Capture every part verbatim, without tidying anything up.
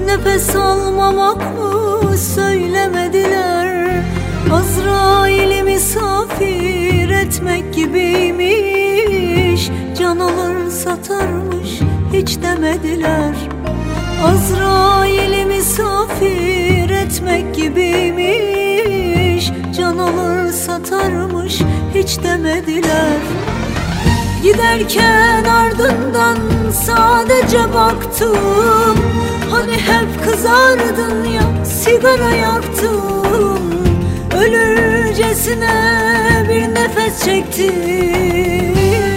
nefes almamak mı söylemediler? Azrail'i misafir etmek gibiymiş, can alır satarmış hiç demediler. Azrail'i misafir etmek gibiymiş, can alır satarmış hiç demediler. Giderken ardından sadece baktım, hani hep kızardın ya sigara yaktım. Ölürcesine bir nefes çektim.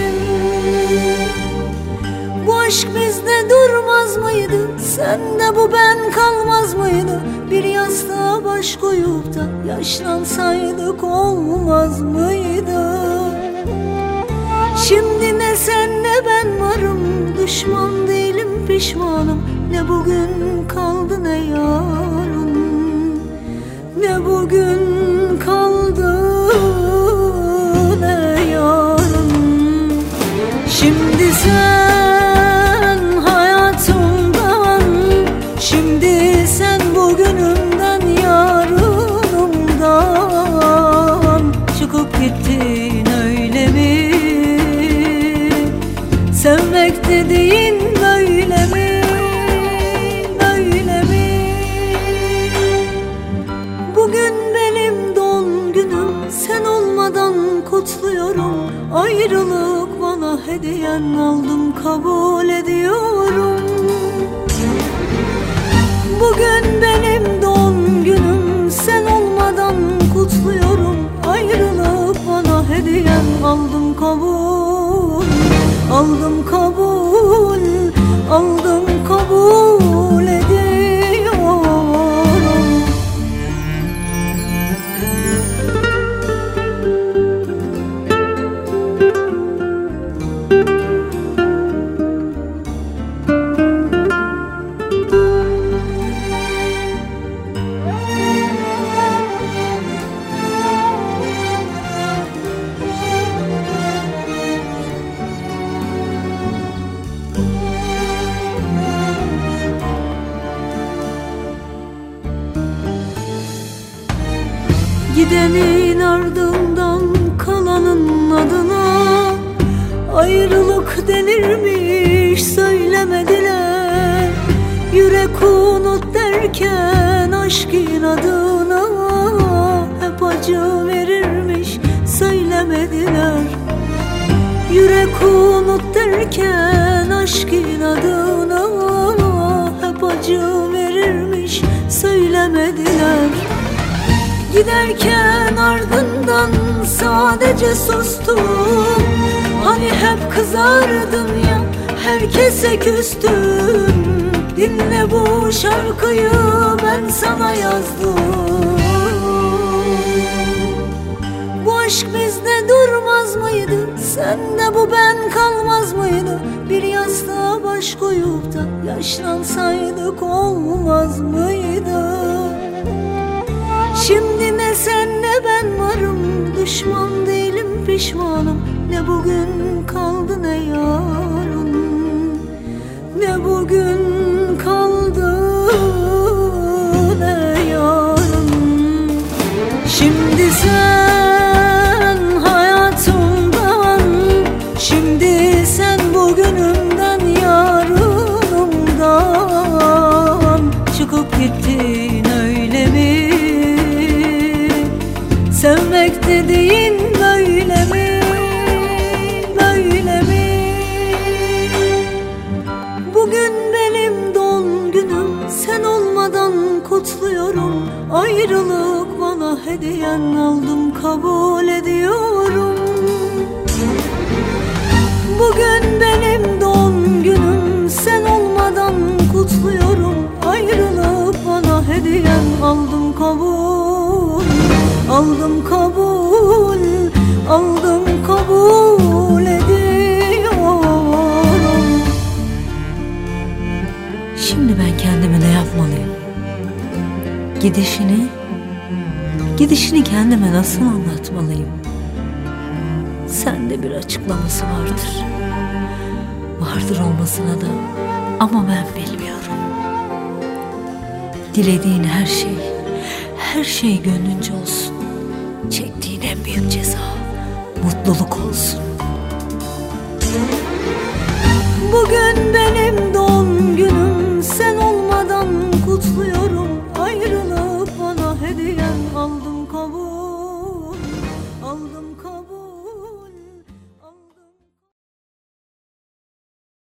Bu aşk bizde durmaz mıydı? Sende bu ben kalmaz mıydı? Bir yastığa baş koyup da yaşlansaydık olmaz mıydı? Şimdi ne sen ne ben varım, düşman değilim pişmanım. Ne bugün kaldı ne yarın, ne bugün kaldı ne yarın. Şimdi sen hayatımdan, şimdi sen bugünümden, yarınımdan çıkıp gittin öyle mi? Sevmek dediğin böyle mi, böyle mi? Bugün benim doğum günüm, sen olmadan kutluyorum. Ayrılık bana hediyen, aldım kabul ediyorum. Bugün benim doğum günüm, sen olmadan kutluyorum. Ayrılık bana hediyen, aldım kabul, aldım kabul, aldım kabul ediyorum. Gidenin ardından kalanın adına ayrılık denirmiş, söylemediler. Yürek unut derken aşk inadına hep acı verirmiş, söylemediler. Yürek unut derken aşk inadına hep acı verirmiş, söylemediler. Giderken ardından sadece sustum, hani hep kızardım ya herkese küstüm. Dinle bu şarkıyı ben sana yazdım. Bu aşk bizde durmaz mıydı? Sende bu ben kalmaz mıydı? Bir yastığa baş koyup da yaşlansaydık olmaz mıydı? Şimdi ne sen ne ben varım, düşman değilim pişmanım. Ne bugün kaldı ne yarın, ne bugün kaldı ne yarın. Şimdi sen hayatımdan, şimdi sen bugünümden, yarınımdan çıkıp gittin öyle mi? Sevmek dediğin böyle mi, böyle mi? Bugün benim doğum günüm, sen olmadan kutluyorum. Ayrılık bana hediyen, aldım kabul ediyorum. Bugün benim doğum günüm, sen olmadan kutluyorum. Ayrılık bana hediyen, aldım kabul, aldım kabul, aldım kabul ediyorum. Şimdi ben kendime ne yapmalıyım? Gidişini, gidişini kendime nasıl anlatmalıyım? Sende bir açıklaması vardır. Vardır olmasına da, ama ben bilmiyorum. Dilediğin her şey, her şey gönlünce olsun. Çektiğin en büyük ceza mutluluk olsun. Bugün